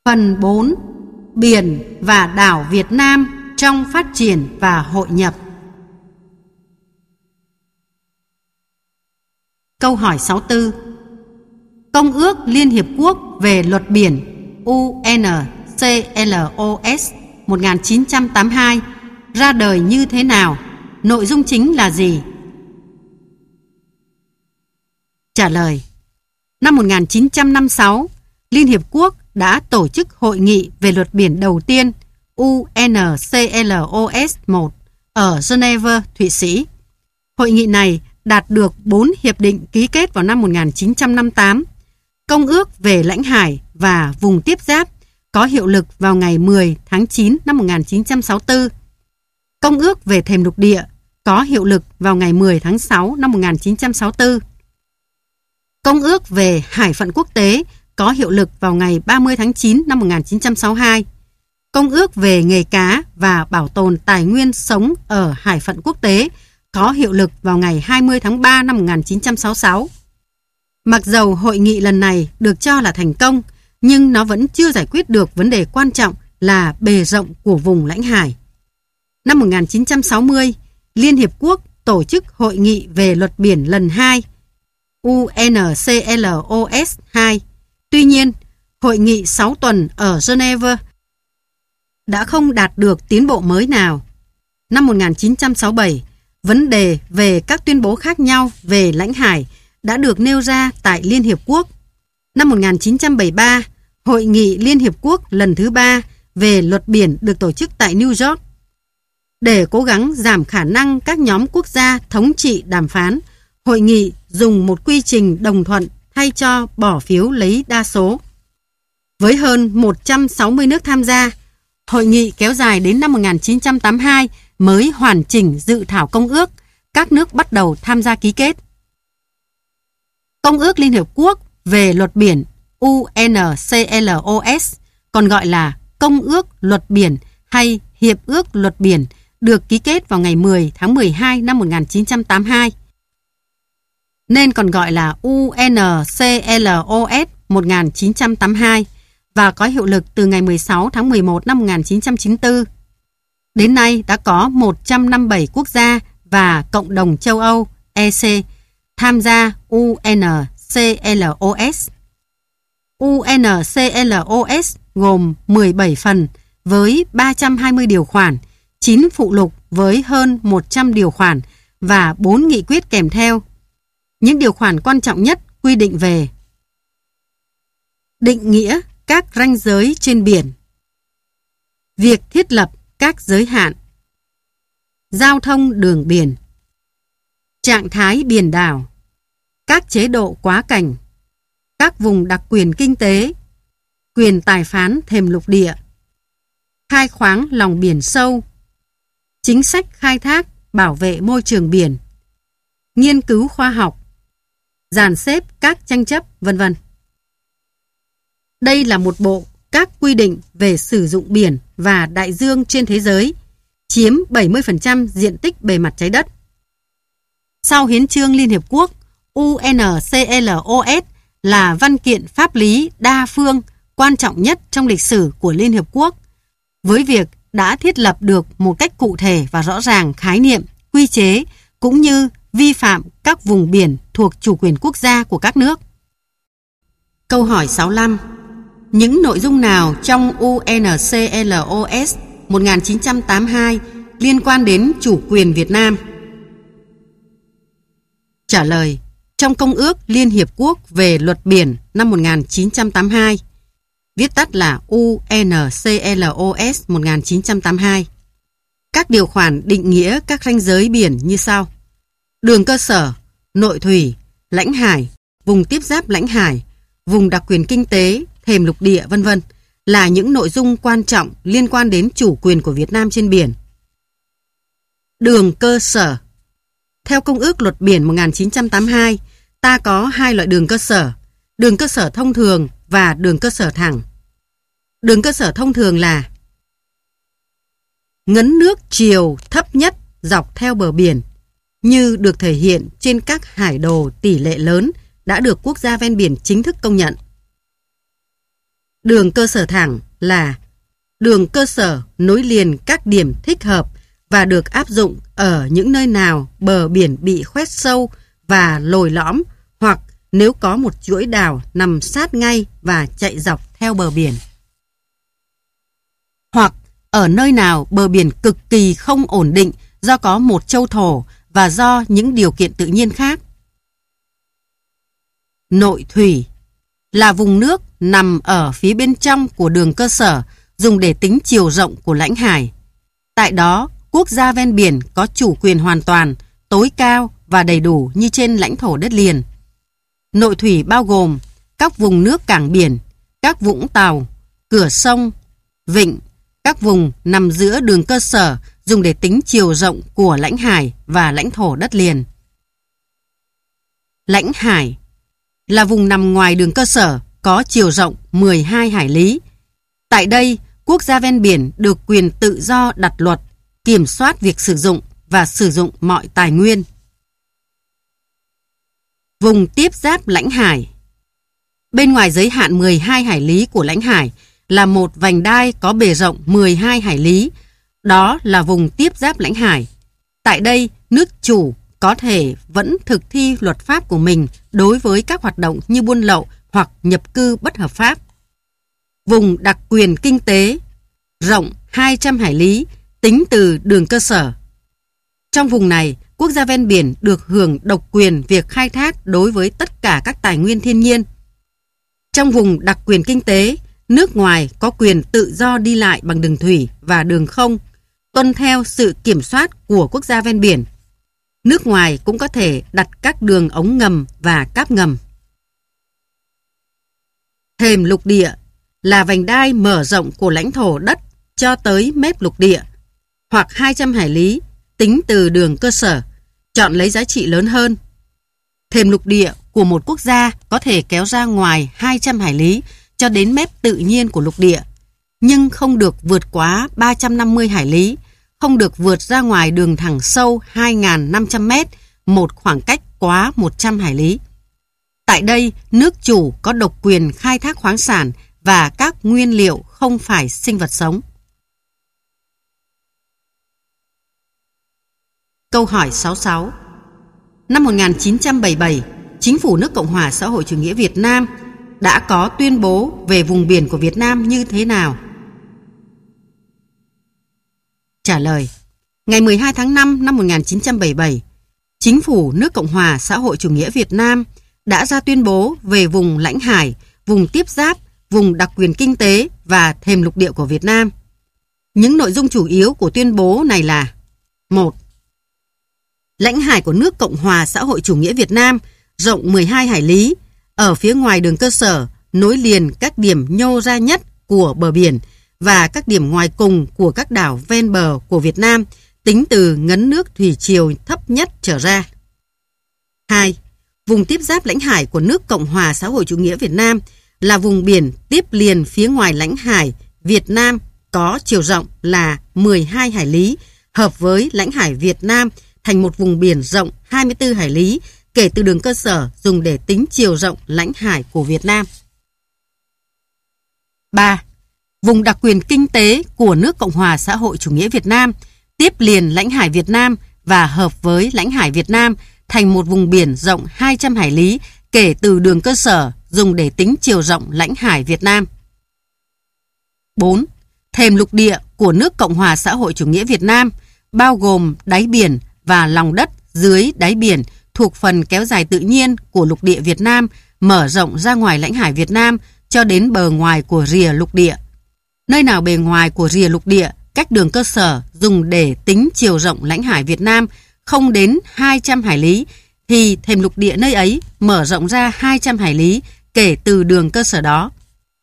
Phần 4. Biển và đảo Việt Nam trong phát triển và hội nhập. Câu hỏi 64. Công ước Liên Hiệp Quốc về luật biển UNCLOS 1982 ra đời như thế nào? Nội dung chính là gì? Trả lời. Năm 1956, Liên Hiệp Quốc đã tổ chức hội nghị về luật biển đầu tiên UNCLOS 1 ở Geneva, Thụy Sĩ. Hội nghị này đạt được 4 hiệp định ký kết vào năm 1958. Công ước về lãnh hải và vùng tiếp giáp có hiệu lực vào ngày 10 tháng 9 năm 1964. Công ước về thềm lục địa có hiệu lực vào ngày 10 tháng 6 năm 1964. Công ước về hải phận quốc tế có hiệu lực vào ngày 30 tháng 9 năm 1962. Công ước về nghề cá và bảo tồn tài nguyên sống ở hải phận quốc tế có hiệu lực vào ngày 20 tháng 3 năm 1966. Mặc dầu hội nghị lần này được cho là thành công, nhưng nó vẫn chưa giải quyết được vấn đề quan trọng là bề rộng của vùng lãnh hải. Năm 1960, Liên Hiệp Quốc tổ chức hội nghị về luật biển lần 2, UNCLOS 2. Tuy nhiên, hội nghị 6 tuần ở Geneva đã không đạt được tiến bộ mới nào. Năm 1967, vấn đề về các tuyên bố khác nhau về lãnh hải đã được nêu ra tại Liên Hiệp Quốc. Năm 1973, Hội nghị Liên Hiệp Quốc lần thứ 3 về luật biển được tổ chức tại New York. Để cố gắng giảm khả năng các nhóm quốc gia thống trị đàm phán, hội nghị dùng một quy trình đồng thuận thay cho bỏ phiếu lấy đa số. Với hơn 160 nước tham gia, hội nghị kéo dài đến năm 1982 mới hoàn chỉnh dự thảo công ước, các nước bắt đầu tham gia ký kết. Công ước Liên Hiệp Quốc về luật biển UNCLOS, còn gọi là Công ước Luật Biển hay Hiệp ước Luật Biển, được ký kết vào ngày 10 tháng 12 năm 1982. Nên còn gọi là UNCLOS 1982 và có hiệu lực từ ngày 16 tháng 11 năm 1994. Đến nay đã có 157 quốc gia và Cộng đồng châu Âu EC tham gia UNCLOS. UNCLOS gồm 17 phần với 320 điều khoản, 9 phụ lục với hơn 100 điều khoản và 4 nghị quyết kèm theo. Những điều khoản quan trọng nhất quy định về định nghĩa các ranh giới trên biển, việc thiết lập các giới hạn, giao thông đường biển, trạng thái biển đảo, các chế độ quá cảnh, các vùng đặc quyền kinh tế, quyền tài phán thềm lục địa, khai khoáng lòng biển sâu, chính sách khai thác bảo vệ môi trường biển, nghiên cứu khoa học, dàn xếp các tranh chấp, v.v. Đây là một bộ các quy định về sử dụng biển và đại dương trên thế giới, chiếm 70% diện tích bề mặt trái đất. Sau Hiến chương Liên Hiệp Quốc, UNCLOS là văn kiện pháp lý đa phương quan trọng nhất trong lịch sử của Liên Hiệp Quốc, với việc đã thiết lập được một cách cụ thể và rõ ràng khái niệm, quy chế cũng như vi phạm các vùng biển thuộc chủ quyền quốc gia của các nước. Câu hỏi 65. Những nội dung nào trong UNCLOS 1982 liên quan đến chủ quyền Việt Nam? Trả lời. Trong Công ước Liên Hiệp Quốc về luật biển năm 1982, viết tắt là UNCLOS 1982, các điều khoản định nghĩa các ranh giới biển như sau: đường cơ sở, nội thủy, lãnh hải, vùng tiếp giáp lãnh hải, vùng đặc quyền kinh tế, thềm lục địa, v.v. là những nội dung quan trọng liên quan đến chủ quyền của Việt Nam trên biển. Đường cơ sở. Theo Công ước Luật Biển 1982, ta có hai loại đường cơ sở thông thường và đường cơ sở thẳng. Đường cơ sở thông thường là ngấn nước chiều thấp nhất dọc theo bờ biển, như được thể hiện trên các hải đồ tỷ lệ lớn đã được quốc gia ven biển chính thức công nhận. Đường cơ sở thẳng là đường cơ sở nối liền các điểm thích hợp và được áp dụng ở những nơi nào bờ biển bị khoét sâu và lồi lõm, hoặc nếu có một chuỗi đảo nằm sát ngay và chạy dọc theo bờ biển. Hoặc ở nơi nào bờ biển cực kỳ không ổn định do có một châu thổ và do những điều kiện tự nhiên khác. Nội thủy là vùng nước nằm ở phía bên trong của đường cơ sở, dùng để tính chiều rộng của lãnh hải. Tại đó, quốc gia ven biển có chủ quyền hoàn toàn, tối cao và đầy đủ như trên lãnh thổ đất liền. Nội thủy bao gồm các vùng nước cảng biển, các vũng tàu, cửa sông, vịnh, các vùng nằm giữa đường cơ sở dùng để tính chiều rộng của lãnh hải và lãnh thổ đất liền. Lãnh hải là vùng nằm ngoài đường cơ sở, có chiều rộng 12 hải lý. Tại đây, quốc gia ven biển được quyền tự do đặt luật, kiểm soát việc sử dụng và sử dụng mọi tài nguyên. Vùng tiếp giáp lãnh hải. Bên ngoài giới hạn 12 hải lý của lãnh hải là một vành đai có bề rộng 12 hải lý. Đó là vùng tiếp giáp lãnh hải. Tại đây, nước chủ có thể vẫn thực thi luật pháp của mình đối với các hoạt động như buôn lậu hoặc nhập cư bất hợp pháp. Vùng đặc quyền kinh tế rộng 200 hải lý tính từ đường cơ sở. Trong vùng này, quốc gia ven biển được hưởng độc quyền việc khai thác đối với tất cả các tài nguyên thiên nhiên. Trong vùng đặc quyền kinh tế, nước ngoài có quyền tự do đi lại bằng đường thủy và đường không, tuân theo sự kiểm soát của quốc gia ven biển. Nước ngoài cũng có thể đặt các đường ống ngầm và cáp ngầm. Thềm lục địa là vành đai mở rộng của lãnh thổ đất cho tới mép lục địa, hoặc 200 hải lý tính từ đường cơ sở, chọn lấy giá trị lớn hơn. Thềm lục địa của một quốc gia có thể kéo ra ngoài 200 hải lý cho đến mép tự nhiên của lục địa, nhưng không được vượt quá 350 hải lý, không được vượt ra ngoài đường thẳng sâu 2.500 mét, một khoảng cách quá 100 hải lý. Tại đây, nước chủ có độc quyền khai thác khoáng sản và các nguyên liệu không phải sinh vật sống. Câu hỏi 66. Năm 1977, Chính phủ nước Cộng hòa xã hội chủ nghĩa Việt Nam đã có tuyên bố về vùng biển của Việt Nam như thế nào? Trả lời. Ngày 12 tháng 5 năm 1977, Chính phủ nước Cộng hòa xã hội chủ nghĩa Việt Nam đã ra tuyên bố về vùng lãnh hải, vùng tiếp giáp, vùng đặc quyền kinh tế và thềm lục địa của Việt Nam. Những nội dung chủ yếu của tuyên bố này là: 1. Lãnh hải của nước Cộng hòa xã hội chủ nghĩa Việt Nam rộng 12 hải lý, ở phía ngoài đường cơ sở, nối liền các điểm nhô ra nhất của bờ biển và các điểm ngoài cùng của các đảo ven bờ của Việt Nam, tính từ ngấn nước thủy triều thấp nhất trở ra. 2. Vùng tiếp giáp lãnh hải của nước Cộng hòa xã hội chủ nghĩa Việt Nam là vùng biển tiếp liền phía ngoài lãnh hải Việt Nam có chiều rộng là 12 hải lý, hợp với lãnh hải Việt Nam thành một vùng biển rộng 24 hải lý kể từ đường cơ sở dùng để tính chiều rộng lãnh hải của Việt Nam. 3. Vùng đặc quyền kinh tế của nước Cộng hòa xã hội chủ nghĩa Việt Nam tiếp liền lãnh hải Việt Nam và hợp với lãnh hải Việt Nam thành một vùng biển rộng 200 hải lý kể từ đường cơ sở dùng để tính chiều rộng lãnh hải Việt Nam. 4. Thềm lục địa của nước Cộng hòa xã hội chủ nghĩa Việt Nam bao gồm đáy biển và lòng đất dưới đáy biển thuộc phần kéo dài tự nhiên của lục địa Việt Nam mở rộng ra ngoài lãnh hải Việt Nam cho đến bờ ngoài của rìa lục địa. Nơi nào bề ngoài của rìa lục địa cách đường cơ sở dùng để tính chiều rộng lãnh hải Việt Nam không đến 200 hải lý thì thềm lục địa nơi ấy mở rộng ra 200 hải lý kể từ đường cơ sở đó.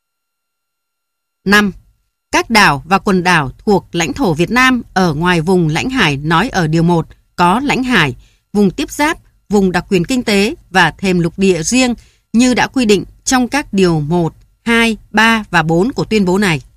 5. Các đảo và quần đảo thuộc lãnh thổ Việt Nam ở ngoài vùng lãnh hải nói ở điều 1 có lãnh hải, vùng tiếp giáp, vùng đặc quyền kinh tế và thềm lục địa riêng như đã quy định trong các điều 1, 2, 3 và 4 của tuyên bố này.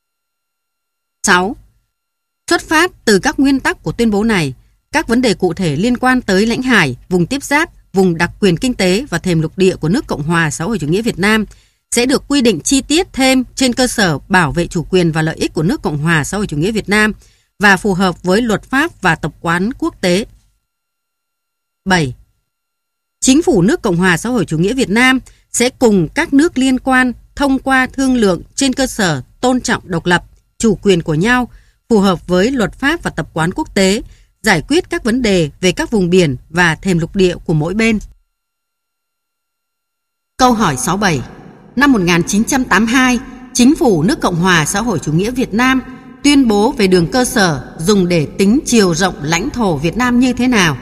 6. Xuất phát từ các nguyên tắc của tuyên bố này, các vấn đề cụ thể liên quan tới lãnh hải, vùng tiếp giáp, vùng đặc quyền kinh tế và thềm lục địa của nước Cộng hòa xã hội chủ nghĩa Việt Nam sẽ được quy định chi tiết thêm trên cơ sở bảo vệ chủ quyền và lợi ích của nước Cộng hòa xã hội chủ nghĩa Việt Nam và phù hợp với luật pháp và tập quán quốc tế. 7. Chính phủ nước Cộng hòa xã hội chủ nghĩa Việt Nam sẽ cùng các nước liên quan thông qua thương lượng trên cơ sở tôn trọng độc lập, chủ quyền của nhau, phù hợp với luật pháp và tập quán quốc tế, giải quyết các vấn đề về các vùng biển và thềm lục địa của mỗi bên. Câu hỏi 67. Năm 1982, Chính phủ nước Cộng hòa xã hội chủ nghĩa Việt Nam tuyên bố về đường cơ sở dùng để tính chiều rộng lãnh thổ Việt Nam như thế nào?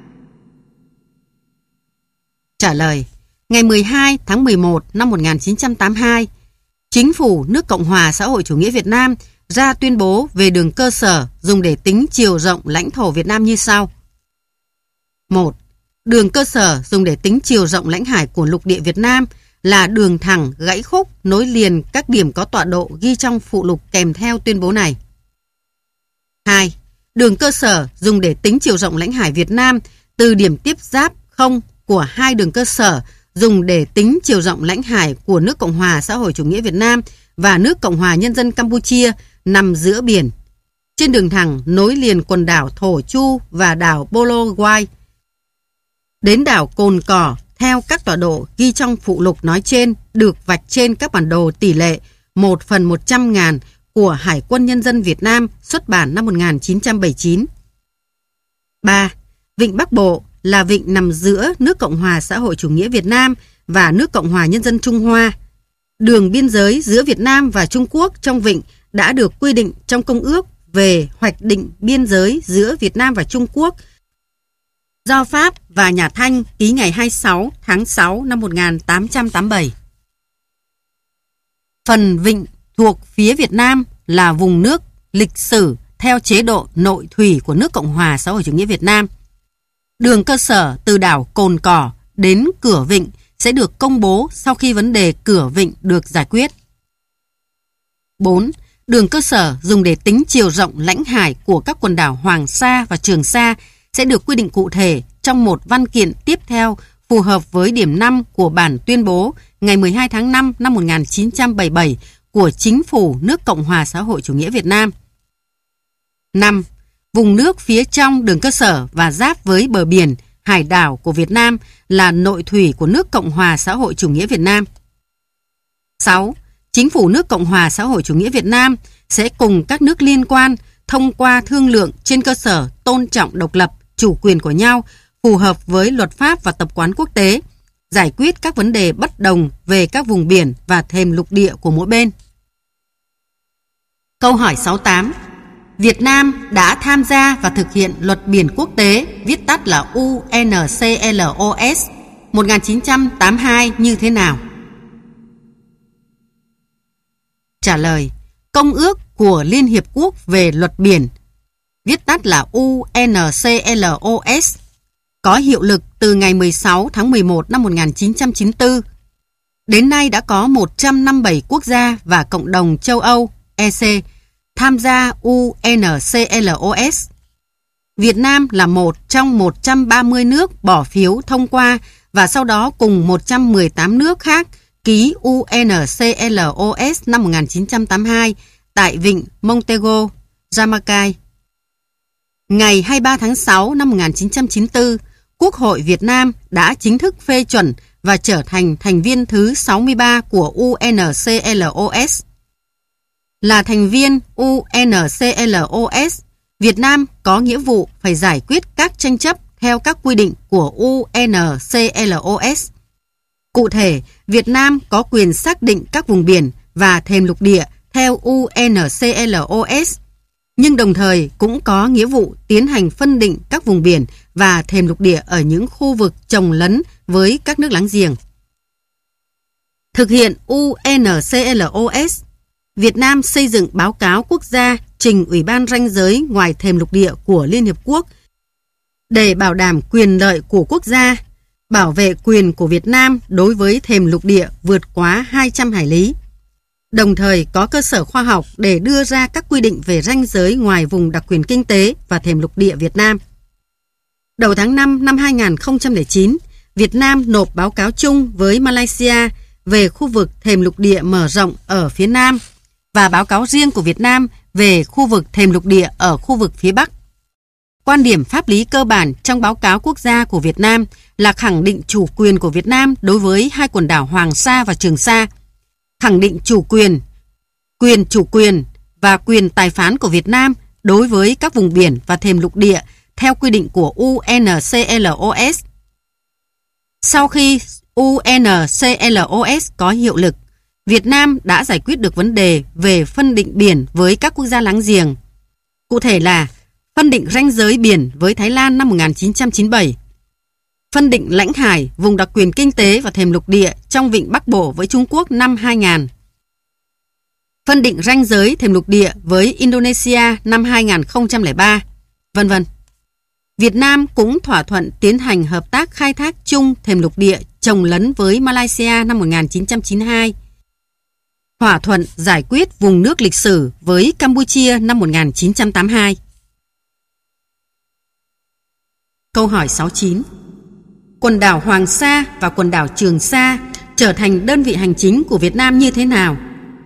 Trả lời. Ngày 12 tháng 11 năm 1982, Chính phủ nước Cộng hòa xã hội chủ nghĩa Việt Nam ra tuyên bố về đường cơ sở dùng để tính chiều rộng lãnh thổ Việt Nam như sau. 1. Đường cơ sở dùng để tính chiều rộng lãnh hải của lục địa Việt Nam là đường thẳng gãy khúc nối liền các điểm có tọa độ ghi trong phụ lục kèm theo tuyên bố này. 2. Đường cơ sở dùng để tính chiều rộng lãnh hải Việt Nam từ điểm tiếp giáp không của hai đường cơ sở dùng để tính chiều rộng lãnh hải của nước Cộng hòa xã hội chủ nghĩa Việt Nam và nước Cộng hòa Nhân dân Campuchia nằm giữa biển. Trên đường thẳng nối liền quần đảo Thổ Chu và đảo Bologwai đến đảo Cồn Cỏ theo các tọa độ ghi trong phụ lục nói trên được vạch trên các bản đồ tỷ lệ 1/100.000 của Hải quân Nhân dân Việt Nam xuất bản năm 1979. 3. Vịnh Bắc Bộ là vịnh nằm giữa nước Cộng hòa xã hội chủ nghĩa Việt Nam và nước Cộng hòa Nhân dân Trung Hoa. Đường biên giới giữa Việt Nam và Trung Quốc trong vịnh đã được quy định trong Công ước về hoạch định biên giới giữa Việt Nam và Trung Quốc do Pháp và nhà Thanh ký ngày 26 tháng 6 năm 1887. Phần vịnh thuộc phía Việt Nam là vùng nước lịch sử theo chế độ nội thủy của nước Cộng hòa xã hội chủ nghĩa Việt Nam. Đường cơ sở từ đảo Cồn Cỏ đến cửa vịnh sẽ được công bố sau khi vấn đề cửa vịnh được giải quyết. 4. Đường cơ sở dùng để tính chiều rộng lãnh hải của các quần đảo Hoàng Sa và Trường Sa sẽ được quy định cụ thể trong một văn kiện tiếp theo phù hợp với điểm 5 của bản tuyên bố ngày 12 tháng 5 năm 1977 của Chính phủ nước Cộng hòa xã hội chủ nghĩa Việt Nam. 5. Vùng nước phía trong đường cơ sở và giáp với bờ biển, hải đảo của Việt Nam là nội thủy của nước Cộng hòa xã hội chủ nghĩa Việt Nam. 6. Chính phủ nước Cộng hòa xã hội chủ nghĩa Việt Nam sẽ cùng các nước liên quan thông qua thương lượng trên cơ sở tôn trọng độc lập, chủ quyền của nhau, phù hợp với luật pháp và tập quán quốc tế, giải quyết các vấn đề bất đồng về các vùng biển và thềm lục địa của mỗi bên. Câu hỏi 68. Việt Nam đã tham gia và thực hiện luật biển quốc tế, viết tắt là UNCLOS, 1982 như thế nào? Trả lời. Công ước của Liên Hiệp Quốc về luật biển, viết tắt là UNCLOS, có hiệu lực từ ngày 16 tháng 11 năm 1994. Đến nay đã có 157 quốc gia và cộng đồng châu Âu, EC, tham gia UNCLOS. Việt Nam là một trong 130 nước bỏ phiếu thông qua và sau đó cùng 118 nước khác ký UNCLOS năm 1982 tại vịnh Montego, Jamaica. Ngày 23 tháng 6 năm 1994, Quốc hội Việt Nam đã chính thức phê chuẩn và trở thành thành viên thứ 63 của UNCLOS. Là thành viên UNCLOS, Việt Nam có nghĩa vụ phải giải quyết các tranh chấp theo các quy định của UNCLOS. Cụ thể, Việt Nam có quyền xác định các vùng biển và thềm lục địa theo UNCLOS, nhưng đồng thời cũng có nghĩa vụ tiến hành phân định các vùng biển và thềm lục địa ở những khu vực chồng lấn với các nước láng giềng. Thực hiện UNCLOS, Việt Nam xây dựng báo cáo quốc gia trình Ủy ban ranh giới ngoài thềm lục địa của Liên Hiệp Quốc để bảo đảm quyền lợi của quốc gia, bảo vệ quyền của Việt Nam đối với thềm lục địa vượt quá 200 hải lý. Đồng thời có cơ sở khoa học để đưa ra các quy định về ranh giới ngoài vùng đặc quyền kinh tế và thềm lục địa Việt Nam. Đầu tháng 5 năm 2009, Việt Nam nộp báo cáo chung với Malaysia về khu vực thềm lục địa mở rộng ở phía Nam và báo cáo riêng của Việt Nam về khu vực thềm lục địa ở khu vực phía Bắc. Quan điểm pháp lý cơ bản trong báo cáo quốc gia của Việt Nam là khẳng định chủ quyền của Việt Nam đối với hai quần đảo Hoàng Sa và Trường Sa, khẳng định quyền chủ quyền và quyền tài phán của Việt Nam đối với các vùng biển và thềm lục địa theo quy định của UNCLOS. Sau khi UNCLOS có hiệu lực, Việt Nam đã giải quyết được vấn đề về phân định biển với các quốc gia láng giềng. Cụ thể là phân định ranh giới biển với Thái Lan năm 1997, phân định lãnh hải, vùng đặc quyền kinh tế và thềm lục địa trong vịnh Bắc Bộ với Trung Quốc năm 2000, phân định ranh giới thềm lục địa với Indonesia năm 2003, vân vân. Việt Nam cũng thỏa thuận tiến hành hợp tác khai thác chung thềm lục địa chồng lấn với Malaysia năm 1992, thỏa thuận giải quyết vùng nước lịch sử với Campuchia năm 1982. Câu hỏi 69. Quần đảo Hoàng Sa và quần đảo Trường Sa trở thành đơn vị hành chính của Việt Nam như thế nào?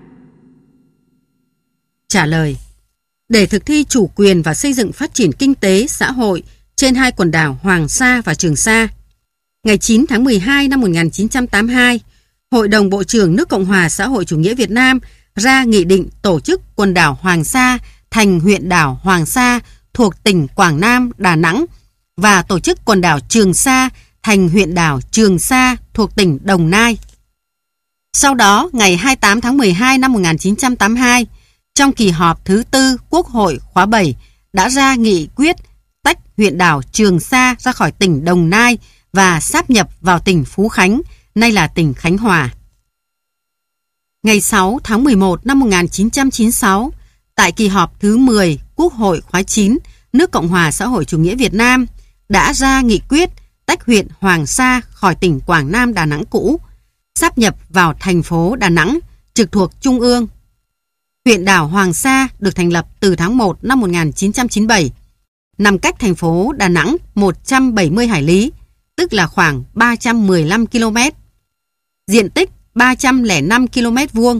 Trả lời. Để thực thi chủ quyền và xây dựng phát triển kinh tế, xã hội trên hai quần đảo Hoàng Sa và Trường Sa, ngày 9 tháng 12 năm 1982, Hội đồng Bộ trưởng nước Cộng hòa xã hội chủ nghĩa Việt Nam ra nghị định tổ chức quần đảo Hoàng Sa thành huyện đảo Hoàng Sa thuộc tỉnh Quảng Nam, Đà Nẵng và tổ chức quần đảo Trường Sa thành huyện đảo Trường Sa thuộc tỉnh Đồng Nai. Sau đó, ngày 28 tháng 12 năm 1982, trong kỳ họp thứ 4 Quốc hội khóa 7 đã ra nghị quyết tách huyện đảo Trường Sa ra khỏi tỉnh Đồng Nai và sáp nhập vào tỉnh Phú Khánh, nay là tỉnh Khánh Hòa. Ngày 6 tháng 11 năm 1996, tại kỳ họp thứ 10 Quốc hội khóa 9 nước Cộng hòa xã hội chủ nghĩa Việt Nam đã ra nghị quyết tách huyện Hoàng Sa khỏi tỉnh Quảng Nam Đà Nẵng cũ, sáp nhập vào thành phố Đà Nẵng trực thuộc Trung ương. Huyện đảo Hoàng Sa được thành lập từ tháng 1 năm 1997, nằm cách thành phố Đà Nẵng 170 hải lý, tức là khoảng 315 km. Diện tích 305 km vuông.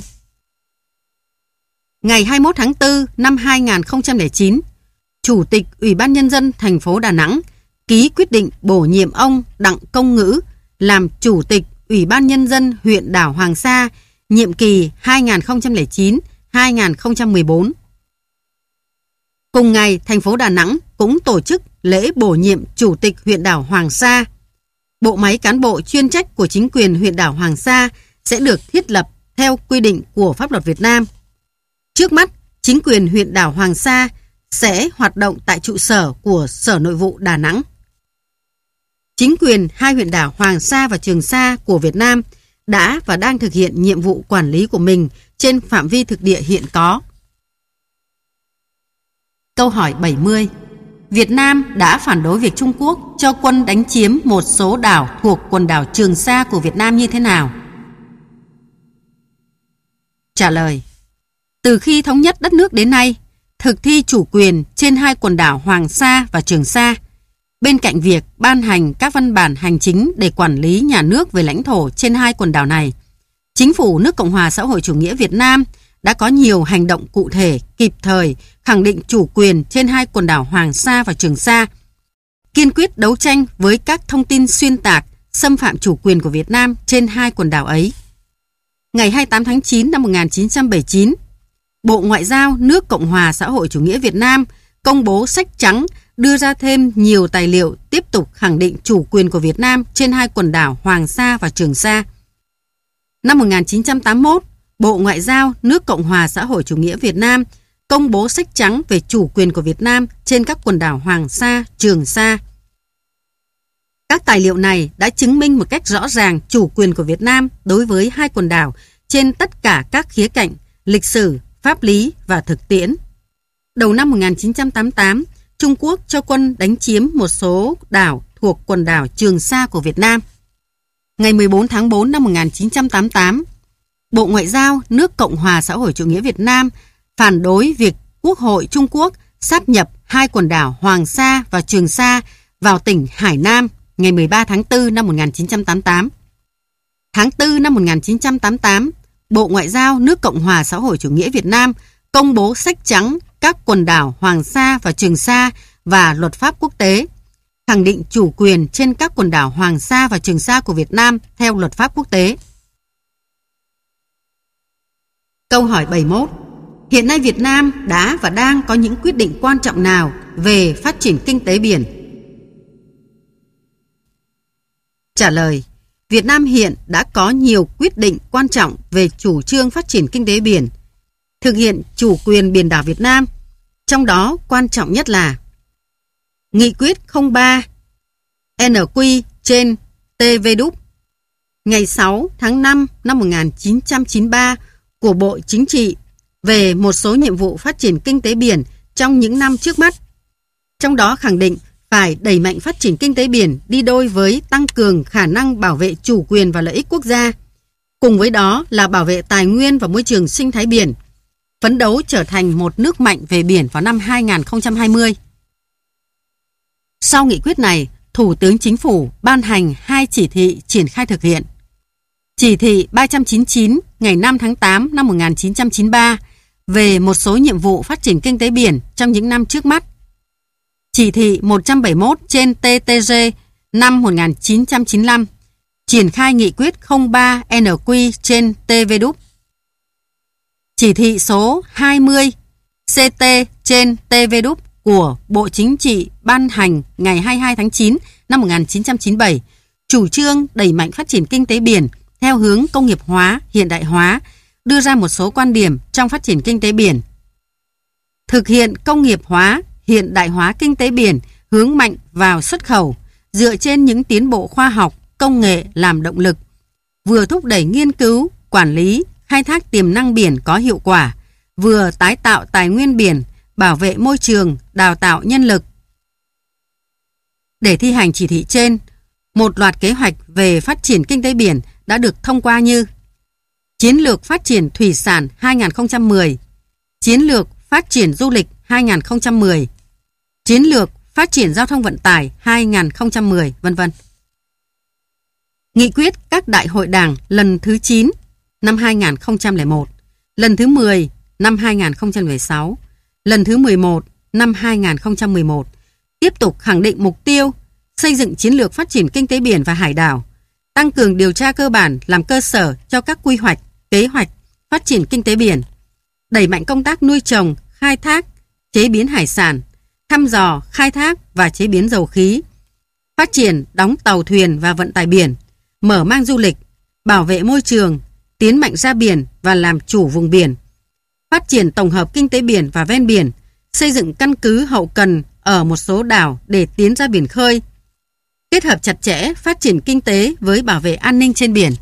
Ngày 21 tháng 4 năm 2009, Chủ tịch Ủy ban Nhân dân thành phố Đà Nẵng ký quyết định bổ nhiệm ông Đặng Công Ngữ làm Chủ tịch Ủy ban Nhân dân huyện đảo Hoàng Sa nhiệm kỳ 2009-2014. Cùng ngày, thành phố Đà Nẵng cũng tổ chức lễ bổ nhiệm Chủ tịch huyện đảo Hoàng Sa. Bộ máy cán bộ chuyên trách của chính quyền huyện đảo Hoàng Sa sẽ được thiết lập theo quy định của pháp luật Việt Nam. Trước mắt, chính quyền huyện đảo Hoàng Sa sẽ hoạt động tại trụ sở của Sở Nội vụ Đà Nẵng. Chính quyền hai huyện đảo Hoàng Sa và Trường Sa của Việt Nam đã và đang thực hiện nhiệm vụ quản lý của mình trên phạm vi thực địa hiện có. Câu hỏi 70. Việt Nam đã phản đối việc Trung Quốc cho quân đánh chiếm một số đảo thuộc quần đảo Trường Sa của Việt Nam như thế nào? Trả lời. Từ khi thống nhất đất nước đến nay, thực thi chủ quyền trên hai quần đảo Hoàng Sa và Trường Sa, bên cạnh việc ban hành các văn bản hành chính để quản lý nhà nước về lãnh thổ trên hai quần đảo này, Chính phủ nước Cộng hòa xã hội chủ nghĩa Việt Nam đã có nhiều hành động cụ thể, kịp thời khẳng định chủ quyền trên hai quần đảo Hoàng Sa và Trường Sa, kiên quyết đấu tranh với các thông tin xuyên tạc, xâm phạm chủ quyền của Việt Nam trên hai quần đảo ấy. Ngày 28 tháng 9 năm 1979, Bộ Ngoại giao nước Cộng hòa xã hội chủ nghĩa Việt Nam công bố sách trắng đưa ra thêm nhiều tài liệu tiếp tục khẳng định chủ quyền của Việt Nam trên hai quần đảo Hoàng Sa và Trường Sa. Năm 1981, Bộ Ngoại giao nước Cộng hòa xã hội chủ nghĩa Việt Nam công bố sách trắng về chủ quyền của Việt Nam trên các quần đảo Hoàng Sa, Trường Sa. Các tài liệu này đã chứng minh một cách rõ ràng chủ quyền của Việt Nam đối với hai quần đảo trên tất cả các khía cạnh lịch sử, pháp lý và thực tiễn. Đầu năm 1988, Trung Quốc cho quân đánh chiếm một số đảo thuộc quần đảo Trường Sa của Việt Nam. Ngày 14 tháng 4 năm 1988, Bộ Ngoại giao nước Cộng hòa xã hội chủ nghĩa Việt Nam phản đối việc Quốc hội Trung Quốc sáp nhập hai quần đảo Hoàng Sa và Trường Sa vào tỉnh Hải Nam ngày 13 tháng 4 năm 1988. tháng 4 năm 1988, Bộ Ngoại giao nước Cộng hòa xã hội chủ nghĩa Việt Nam công bố sách trắng các quần đảo Hoàng Sa và Trường Sa và luật pháp quốc tế, khẳng định chủ quyền trên các quần đảo Hoàng Sa và Trường Sa của Việt Nam theo luật pháp quốc tế. Câu hỏi 71. Hiện nay Việt Nam đã và đang có những quyết định quan trọng nào về phát triển kinh tế biển? Trả lời. Việt Nam hiện đã có nhiều quyết định quan trọng về chủ trương phát triển kinh tế biển, thực hiện chủ quyền biển đảo Việt Nam, trong đó quan trọng nhất là Nghị quyết 03 NQ trên TVđ ngày 6 tháng 5 năm 1993 của Bộ Chính trị về một số nhiệm vụ phát triển kinh tế biển trong những năm trước mắt. Trong đó khẳng định phải đẩy mạnh phát triển kinh tế biển đi đôi với tăng cường khả năng bảo vệ chủ quyền và lợi ích quốc gia. Cùng với đó là bảo vệ tài nguyên và môi trường sinh thái biển, phấn đấu trở thành một nước mạnh về biển vào năm 2020. Sau nghị quyết này, Thủ tướng Chính phủ ban hành 2 chỉ thị triển khai thực hiện. Chỉ thị 399 ngày 5 tháng 8 năm 1993 về một số nhiệm vụ phát triển kinh tế biển trong những năm trước mắt. Chỉ thị 171 trên TTG năm 1995 triển khai nghị quyết 03 NQ trên TVđ. Chỉ thị số 20 CT trên TVđ của Bộ Chính trị ban hành ngày 22 tháng 9 năm 1997 chủ trương đẩy mạnh phát triển kinh tế biển theo hướng công nghiệp hóa, hiện đại hóa, đưa ra một số quan điểm trong phát triển kinh tế biển. Thực hiện công nghiệp hóa, hiện đại hóa kinh tế biển hướng mạnh vào xuất khẩu, dựa trên những tiến bộ khoa học, công nghệ làm động lực, vừa thúc đẩy nghiên cứu, quản lý, khai thác tiềm năng biển có hiệu quả, vừa tái tạo tài nguyên biển, bảo vệ môi trường, đào tạo nhân lực. Để thi hành chỉ thị trên, một loạt kế hoạch về phát triển kinh tế biển đã được thông qua như Chiến lược phát triển thủy sản 2010, Chiến lược phát triển du lịch 2010, Chiến lược phát triển giao thông vận tải 2010, v.v. Nghị quyết các đại hội đảng lần thứ 9 năm 2001, lần thứ 10 năm 2016, lần thứ 11 năm 2011 tiếp tục khẳng định mục tiêu xây dựng chiến lược phát triển kinh tế biển và hải đảo, tăng cường điều tra cơ bản làm cơ sở cho các quy hoạch, kế hoạch phát triển kinh tế biển, đẩy mạnh công tác nuôi trồng, khai thác, chế biến hải sản, thăm dò, khai thác và chế biến dầu khí, phát triển đóng tàu thuyền và vận tải biển, mở mang du lịch, bảo vệ môi trường, tiến mạnh ra biển và làm chủ vùng biển, phát triển tổng hợp kinh tế biển và ven biển, xây dựng căn cứ hậu cần ở một số đảo để tiến ra biển khơi, kết hợp chặt chẽ phát triển kinh tế với bảo vệ an ninh trên biển.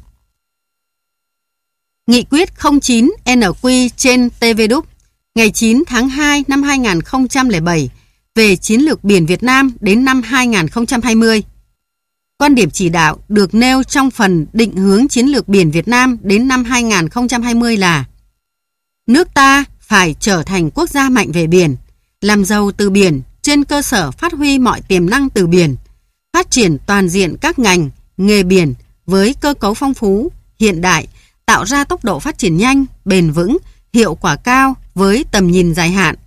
Nghị quyết 09 NQ trên TVđ ngày 9 tháng 2 năm 2007 về chiến lược biển Việt Nam đến năm 2020. Quan điểm chỉ đạo được nêu trong phần định hướng chiến lược biển Việt Nam đến năm 2020 là: nước ta phải trở thành quốc gia mạnh về biển, làm giàu từ biển trên cơ sở phát huy mọi tiềm năng từ biển, phát triển toàn diện các ngành, nghề biển với cơ cấu phong phú, hiện đại, tạo ra tốc độ phát triển nhanh, bền vững, hiệu quả cao với tầm nhìn dài hạn.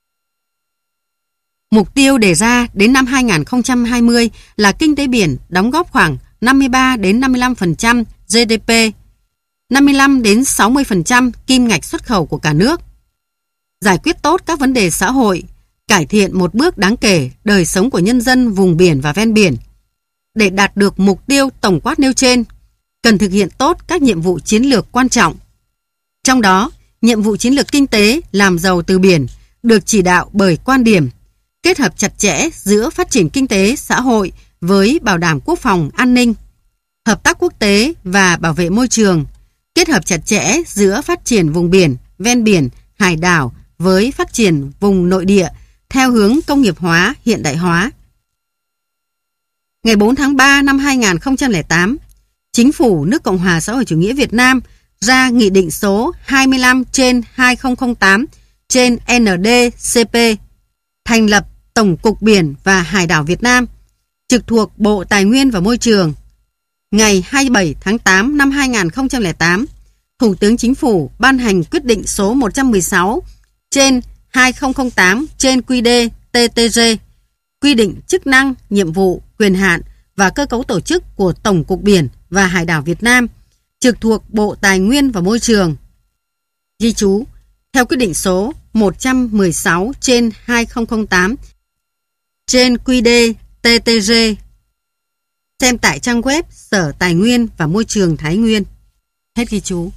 Mục tiêu đề ra đến năm 2020 là kinh tế biển đóng góp khoảng 53 đến 55% GDP, 55 đến 60% kim ngạch xuất khẩu của cả nước. Giải quyết tốt các vấn đề xã hội, cải thiện một bước đáng kể đời sống của nhân dân vùng biển và ven biển. Để đạt được mục tiêu tổng quát nêu trên, cần thực hiện tốt các nhiệm vụ chiến lược quan trọng. Trong đó, nhiệm vụ chiến lược kinh tế làm giàu từ biển được chỉ đạo bởi quan điểm kết hợp chặt chẽ giữa phát triển kinh tế xã hội với bảo đảm quốc phòng an ninh, hợp tác quốc tế và bảo vệ môi trường, kết hợp chặt chẽ giữa phát triển vùng biển, ven biển, hải đảo với phát triển vùng nội địa theo hướng công nghiệp hóa, hiện đại hóa. Ngày 4 tháng 3 năm 2008, Chính phủ nước Cộng hòa xã hội chủ nghĩa Việt Nam ra Nghị định số 25 trên 2008 trên NDCP thành lập Tổng cục Biển và Hải đảo Việt Nam, trực thuộc Bộ Tài nguyên và Môi trường. ngày 27 tháng 8 năm 2008, Thủ tướng Chính phủ ban hành quyết định số 116 trên 2008 trên QĐ-TTG quy định chức năng, nhiệm vụ, quyền hạn và cơ cấu tổ chức của Tổng cục Biển và Hải đảo Việt Nam trực thuộc Bộ Tài nguyên và Môi trường. Ghi chú, theo quyết định số 116 trên 2008 trên QĐ-TTG, xem tại trang web Sở Tài nguyên và Môi trường Thái Nguyên. Hết ghi chú.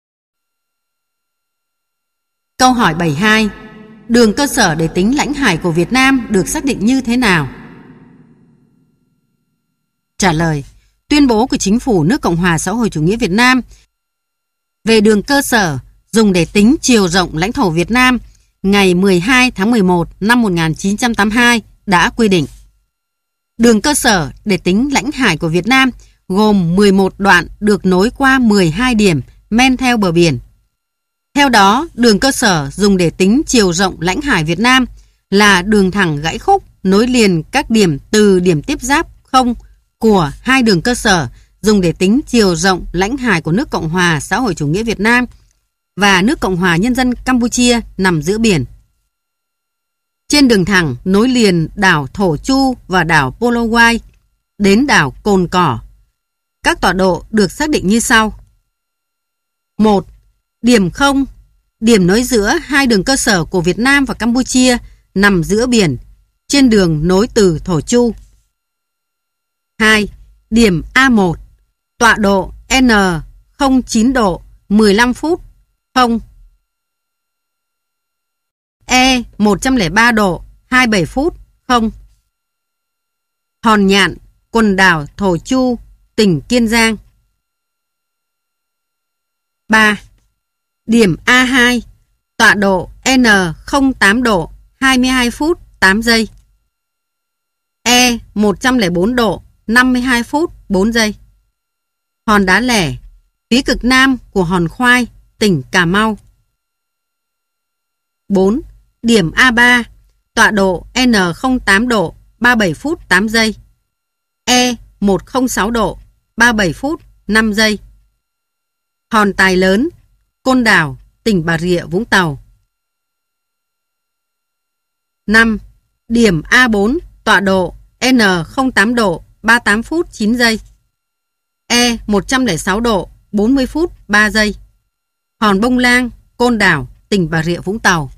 Câu hỏi 72. Đường cơ sở để tính lãnh hải của Việt Nam được xác định như thế nào? Trả lời. Tuyên bố của Chính phủ nước Cộng hòa xã hội chủ nghĩa Việt Nam về đường cơ sở dùng để tính chiều rộng lãnh thổ Việt Nam ngày 12 tháng 11 năm 1982 đã quy định. Đường cơ sở để tính lãnh hải của Việt Nam gồm 11 đoạn được nối qua 12 điểm men theo bờ biển. Theo đó, đường cơ sở dùng để tính chiều rộng lãnh hải Việt Nam là đường thẳng gãy khúc nối liền các điểm từ điểm tiếp giáp không của hai đường cơ sở dùng để tính chiều rộng lãnh hải của nước Cộng hòa xã hội chủ nghĩa Việt Nam và nước Cộng hòa Nhân dân Campuchia nằm giữa biển. Trên đường thẳng nối liền đảo Thổ Chu và đảo Polowai đến đảo Cồn Cỏ, các tọa độ được xác định như sau. 1. Điểm 0, điểm nối giữa hai đường cơ sở của Việt Nam và Campuchia nằm giữa biển, trên đường nối từ Thổ Chu. 2. Điểm A1, tọa độ N 09 độ 15 phút 0. E 103 độ 27 phút 0. Hòn Nhạn, quần đảo Thổ Chu, tỉnh Kiên Giang. 3. Điểm A2, tọa độ N 08 độ 22 phút 8 giây. E 104 độ 52 phút 4 giây. Hòn Đá Lẻ, phía cực nam của Hòn Khoai, tỉnh Cà Mau. 4. Điểm A3, tọa độ N 08 độ 37 phút 8 giây. E 106 độ 37 phút 5 giây. Hòn Tài Lớn, Côn Đảo, tỉnh Bà Rịa Vũng Tàu. 5. Điểm A4, tọa độ N 08 độ 38 phút 9 giây. E 106 độ 40 phút 3 giây. Hòn Bông Lang, Côn Đảo, tỉnh Bà Rịa Vũng Tàu.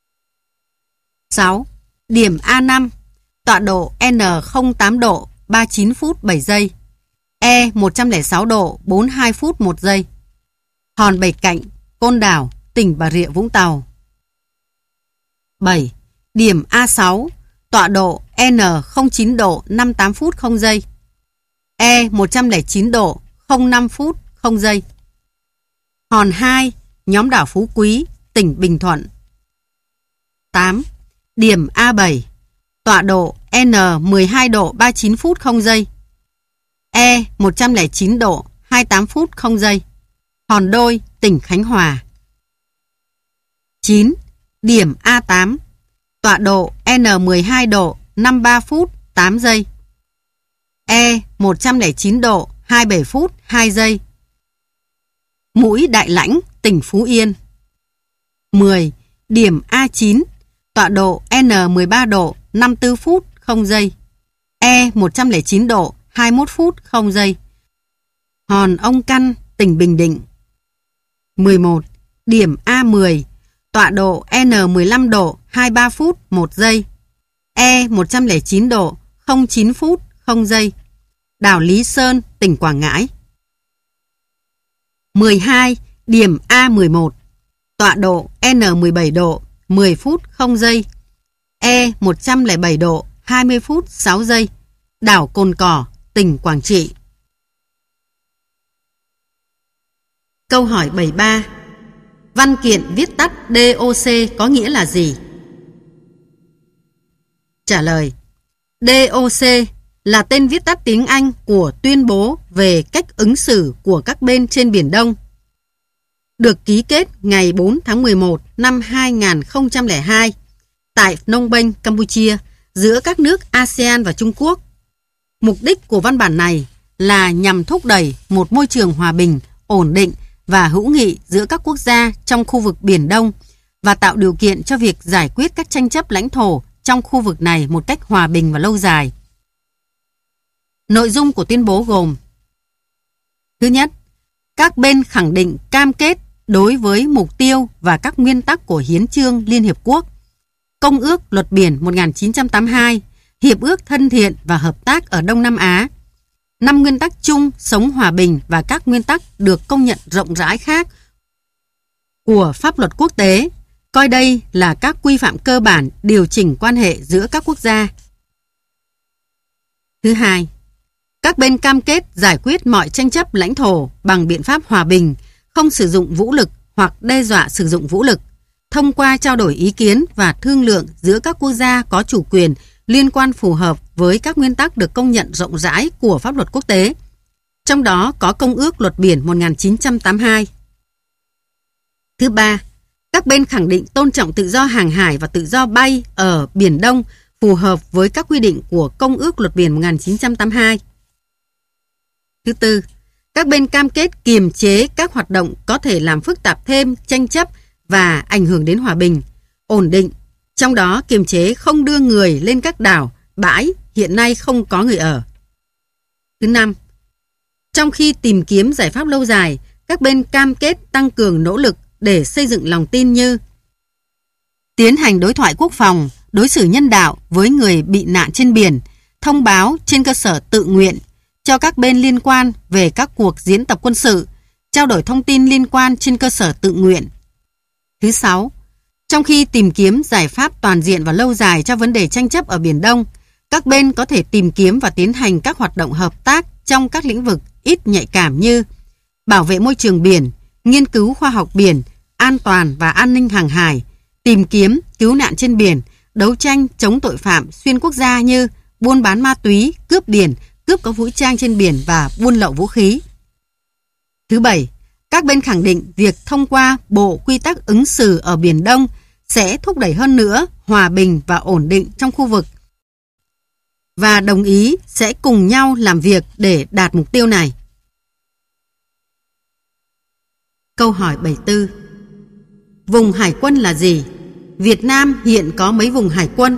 6. Điểm A5, tọa độ N 08 độ 39 phút 7 giây. E 106 độ 42 phút 1 giây. Hòn Bảy Cạnh, Côn Đảo, tỉnh Bà Rịa Vũng Tàu. 7. Điểm A6, tọa độ N 09 độ 58 phút 0 giây. E 109 độ 05 phút 0 giây. Hòn 2, nhóm đảo Phú Quý, tỉnh Bình Thuận. 8. Điểm A7, tọa độ N 12 độ 39 phút 0 giây. E 109 độ 28 phút 0 giây. Hòn Đôi, tỉnh Khánh Hòa. 9. Điểm A8, tọa độ N 12 độ 53 phút 8 giây. E 109 độ 27 phút 2 giây. Mũi Đại Lãnh, tỉnh Phú Yên. 10. Điểm A9, tọa độ N 13 độ 54 phút 0 giây. E 109 độ 21 phút 0 giây. Hòn Ông Căn, tỉnh Bình Định. 11. Điểm A10, tọa độ N 15 độ 23 phút 1 giây. E 109 độ 09 phút 0 giây. Đảo Lý Sơn, tỉnh Quảng Ngãi. 12. Điểm A11, tọa độ N 17 độ 10 phút 0 giây. E 107 độ 20 phút 6 giây. Đảo Cồn Cỏ, tỉnh Quảng Trị. Câu hỏi 73. Văn kiện viết tắt DOC có nghĩa là gì? Trả lời. DOC là tên viết tắt tiếng Anh của tuyên bố về cách ứng xử của các bên trên Biển Đông. Được ký kết ngày 4 tháng 11 năm 2002 tại Phnom Penh, Campuchia giữa các nước ASEAN và Trung Quốc. Mục đích của văn bản này là nhằm thúc đẩy một môi trường hòa bình, ổn định và hữu nghị giữa các quốc gia trong khu vực Biển Đông và tạo điều kiện cho việc giải quyết các tranh chấp lãnh thổ trong khu vực này một cách hòa bình và lâu dài. Nội dung của tuyên bố gồm: thứ nhất, các bên khẳng định cam kết đối với mục tiêu và các nguyên tắc của Hiến chương Liên Hiệp Quốc, Công ước Luật Biển 1982, Hiệp ước Thân thiện và Hợp tác ở Đông Nam Á, 5 nguyên tắc chung sống hòa bình và các nguyên tắc được công nhận rộng rãi khác của pháp luật quốc tế, coi đây là các quy phạm cơ bản điều chỉnh quan hệ giữa các quốc gia. Thứ hai, các bên cam kết giải quyết mọi tranh chấp lãnh thổ bằng biện pháp hòa bình, không sử dụng vũ lực hoặc đe dọa sử dụng vũ lực, thông qua trao đổi ý kiến và thương lượng giữa các quốc gia có chủ quyền liên quan phù hợp với các nguyên tắc được công nhận rộng rãi của pháp luật quốc tế, trong đó có Công ước Luật Biển 1982. Thứ ba, các bên khẳng định tôn trọng tự do hàng hải và tự do bay ở Biển Đông phù hợp với các quy định của Công ước Luật Biển 1982. Thứ tư, các bên cam kết kiềm chế các hoạt động có thể làm phức tạp thêm tranh chấp và ảnh hưởng đến hòa bình, ổn định, trong đó kiềm chế không đưa người lên các đảo, bãi hiện nay không có người ở. Thứ năm, trong khi tìm kiếm giải pháp lâu dài, các bên cam kết tăng cường nỗ lực để xây dựng lòng tin như tiến hành đối thoại quốc phòng, đối xử nhân đạo với người bị nạn trên biển, thông báo trên cơ sở tự nguyện cho các bên liên quan về các cuộc diễn tập quân sự, trao đổi thông tin liên quan trên cơ sở tự nguyện. Thứ sáu, trong khi tìm kiếm giải pháp toàn diện và lâu dài cho vấn đề tranh chấp ở Biển Đông, các bên có thể tìm kiếm và tiến hành các hoạt động hợp tác trong các lĩnh vực ít nhạy cảm như bảo vệ môi trường biển, nghiên cứu khoa học biển, an toàn và an ninh hàng hải, tìm kiếm, cứu nạn trên biển, đấu tranh chống tội phạm xuyên quốc gia như buôn bán ma túy, cướp biển, cướp có vũ trang trên biển và buôn lậu vũ khí. Thứ bảy, các bên khẳng định việc thông qua Bộ Quy tắc ứng xử ở Biển Đông sẽ thúc đẩy hơn nữa hòa bình và ổn định trong khu vực và đồng ý sẽ cùng nhau làm việc để đạt mục tiêu này. Câu hỏi 74. Vùng hải quân là gì? Việt Nam hiện có mấy vùng hải quân?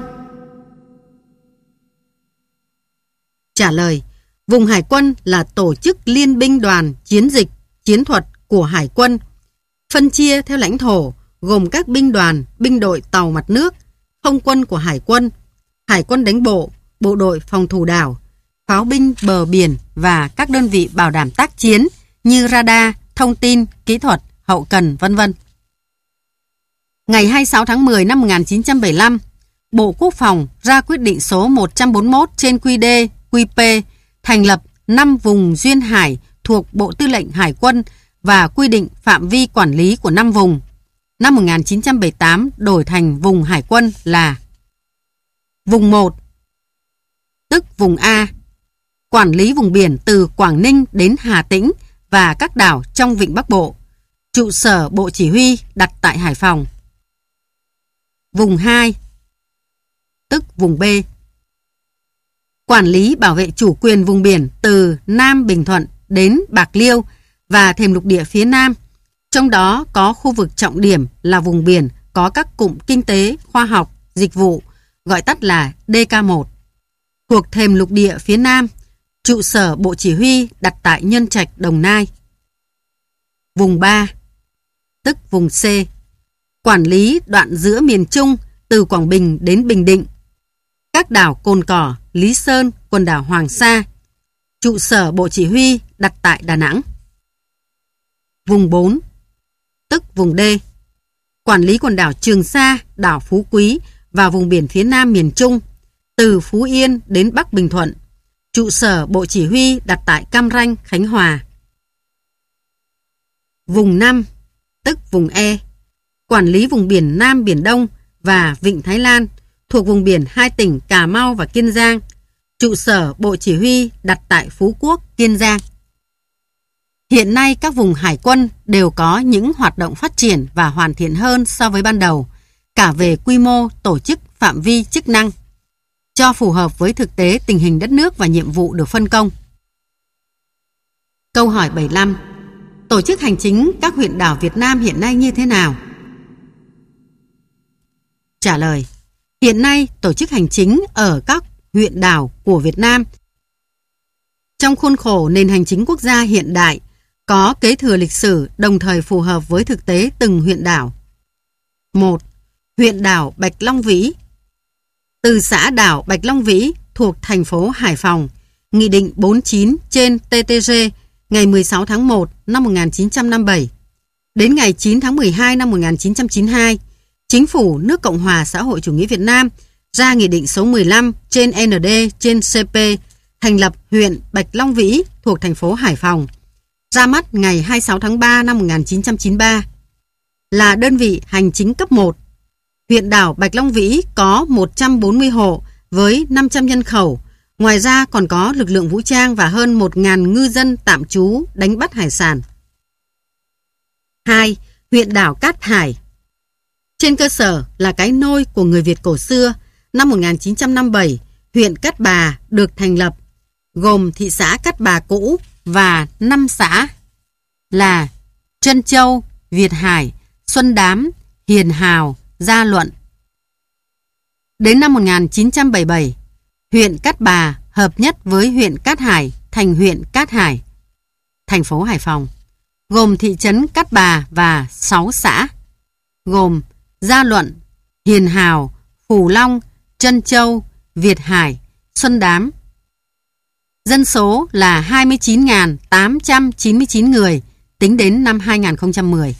Trả lời: vùng hải quân là tổ chức liên binh đoàn chiến dịch, chiến thuật của hải quân, phân chia theo lãnh thổ, gồm các binh đoàn, binh đội tàu mặt nước, không quân của hải quân đánh bộ, bộ đội phòng thủ đảo, pháo binh bờ biển và các đơn vị bảo đảm tác chiến như radar, thông tin, kỹ thuật, hậu cần, v.v. Ngày 26 tháng 10 năm 1975, Bộ Quốc phòng ra quyết định số 141 trên QD QP thành lập 5 vùng duyên hải thuộc Bộ Tư lệnh Hải quân và quy định phạm vi quản lý của 5 vùng. Năm 1978 đổi thành vùng hải quân là vùng 1, tức vùng A, quản lý vùng biển từ Quảng Ninh đến Hà Tĩnh và các đảo trong Vịnh Bắc Bộ. Trụ sở Bộ Chỉ huy đặt tại Hải Phòng. Vùng 2, tức vùng B, quản lý bảo vệ chủ quyền vùng biển từ Nam Bình Thuận đến Bạc Liêu và thềm lục địa phía Nam, trong đó có khu vực trọng điểm là vùng biển có các cụm kinh tế, khoa học, dịch vụ, gọi tắt là DK1. Thuộc thềm lục địa phía Nam, trụ sở Bộ Chỉ huy đặt tại Nhân Trạch, Đồng Nai. Vùng 3, tức vùng C, quản lý đoạn giữa miền Trung từ Quảng Bình đến Bình Định, các đảo Cồn Cỏ, Lý Sơn, quần đảo Hoàng Sa. Trụ sở Bộ Chỉ huy đặt tại Đà Nẵng. Vùng 4, tức vùng D, quản lý quần đảo Trường Sa, đảo Phú Quý và vùng biển phía Nam miền Trung, từ Phú Yên đến Bắc Bình Thuận. Trụ sở Bộ Chỉ huy đặt tại Cam Ranh, Khánh Hòa. Vùng 5, tức vùng E, quản lý vùng biển Nam Biển Đông và Vịnh Thái Lan, thuộc vùng biển hai tỉnh Cà Mau và Kiên Giang. Trụ sở Bộ Chỉ huy đặt tại Phú Quốc, Kiên Giang. Hiện nay các vùng hải quân đều có những hoạt động phát triển và hoàn thiện hơn so với ban đầu, cả về quy mô, tổ chức, phạm vi, chức năng, cho phù hợp với thực tế tình hình đất nước và nhiệm vụ được phân công. Câu hỏi 75. Tổ chức hành chính các huyện đảo Việt Nam hiện nay như thế nào? Trả lời. Hiện nay, tổ chức hành chính ở các huyện đảo của Việt Nam trong khuôn khổ nền hành chính quốc gia hiện đại, có kế thừa lịch sử đồng thời phù hợp với thực tế từng huyện đảo. 1. Huyện đảo Bạch Long Vĩ. Từ xã đảo Bạch Long Vĩ thuộc thành phố Hải Phòng, Nghị định 49/TTG ngày 16 tháng 1 năm 1957 đến ngày 9 tháng 12 năm 1992, Chính phủ nước Cộng hòa xã hội chủ nghĩa Việt Nam ra Nghị định số 15/ND/CP thành lập huyện Bạch Long Vĩ thuộc thành phố Hải Phòng, ra mắt ngày 26 tháng 3 năm 1993. Là đơn vị hành chính cấp 1, huyện đảo Bạch Long Vĩ có 140 hộ với 500 nhân khẩu. Ngoài ra còn có lực lượng vũ trang và hơn 1.000 ngư dân tạm trú đánh bắt hải sản. 2. Huyện đảo Cát Hải. Trên cơ sở là cái nôi của người Việt cổ xưa, năm 1957, huyện Cát Bà được thành lập, gồm thị xã Cát Bà cũ và 5 xã là Trân Châu, Việt Hải, Xuân Đám, Hiền Hào, Gia Luận. Đến năm 1977, huyện Cát Bà hợp nhất với huyện Cát Hải thành huyện Cát Hải, thành phố Hải Phòng, gồm thị trấn Cát Bà và 6 xã, gồm Gia Luận, Hiền Hào, Phù Long, Trân Châu, Việt Hải, Xuân Đám. Dân số là 29.899 người tính đến năm 2010.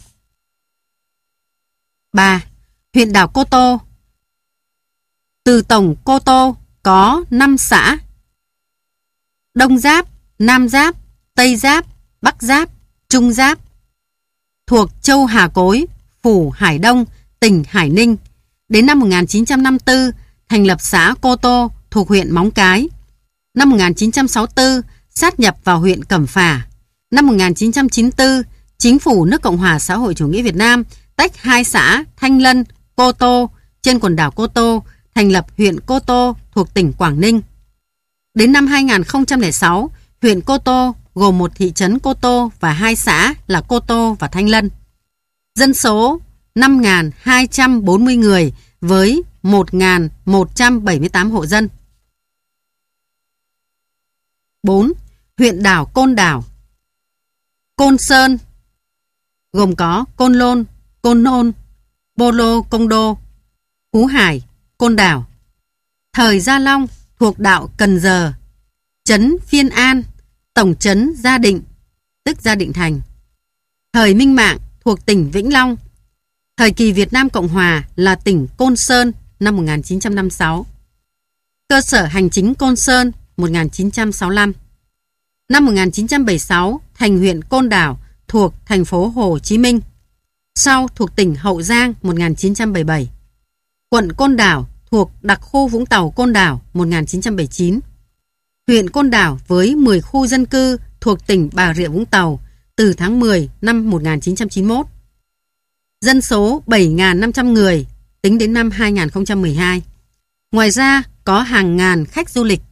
3. Huyện đảo Cô Tô. Từ tổng Cô Tô có 5 xã: Đông Giáp, Nam Giáp, Tây Giáp, Bắc Giáp, Trung Giáp, thuộc châu Hà Cối, phủ Hải Đông, tỉnh Hải Ninh. Đến năm 1954, thành lập xã Cô Tô thuộc huyện Móng Cái. Năm 1964, sát nhập vào huyện Cẩm Phả. Năm 1994, Chính phủ nước Cộng hòa xã hội chủ nghĩa Việt Nam tách 2 xã Thanh Lân, Cô Tô trên quần đảo Cô Tô, thành lập huyện Cô Tô thuộc tỉnh Quảng Ninh. Đến năm 2006, huyện Cô Tô gồm một thị trấn Cô Tô và 2 xã là Cô Tô và Thanh Lân. Dân số 5.240 người với 1.178 hộ dân. 4. Huyện đảo Côn Đảo. Côn Sơn, gồm có Côn Lôn, Côn Nôn, Bô Lô Công Đô, Phú Hải, Côn Đảo. Thời Gia Long thuộc đạo Cần Giờ, trấn Phiên An, tổng trấn Gia Định, tức Gia Định Thành. Thời Minh Mạng thuộc tỉnh Vĩnh Long. Thời kỳ Việt Nam Cộng Hòa là tỉnh Côn Sơn năm 1956. Cơ sở hành chính Côn Sơn 1965. Năm 1976 thành huyện Côn Đảo thuộc thành phố Hồ Chí Minh. Sau thuộc tỉnh Hậu Giang 1977. Quận Côn Đảo thuộc đặc khu Vũng Tàu Côn Đảo 1979. Huyện Côn Đảo với 10 khu dân cư thuộc tỉnh Bà Rịa Vũng Tàu từ tháng 10 năm 1991. Dân số 7.500 người tính đến năm 2012. Ngoài ra có hàng ngàn khách du lịch.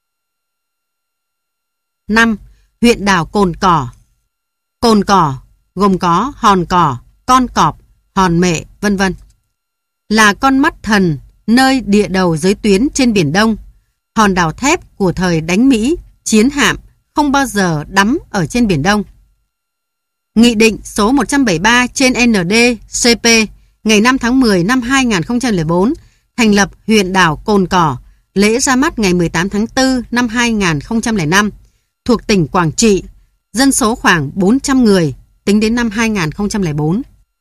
5. Huyện đảo Cồn Cỏ. Cồn Cỏ gồm có hòn cỏ, con cọp, hòn mệ, vân vân. Là con mắt thần nơi địa đầu giới tuyến trên Biển Đông. Hòn đảo thép của thời đánh Mỹ, chiến hạm không bao giờ đắm ở trên Biển Đông. Nghị định số 173/ND-CP ngày 5 tháng 10 năm 2004 thành lập huyện đảo Cồn Cỏ, lễ ra mắt ngày 18 tháng 4 năm 2005, thuộc tỉnh Quảng Trị, dân số khoảng 400 người tính đến năm 2004.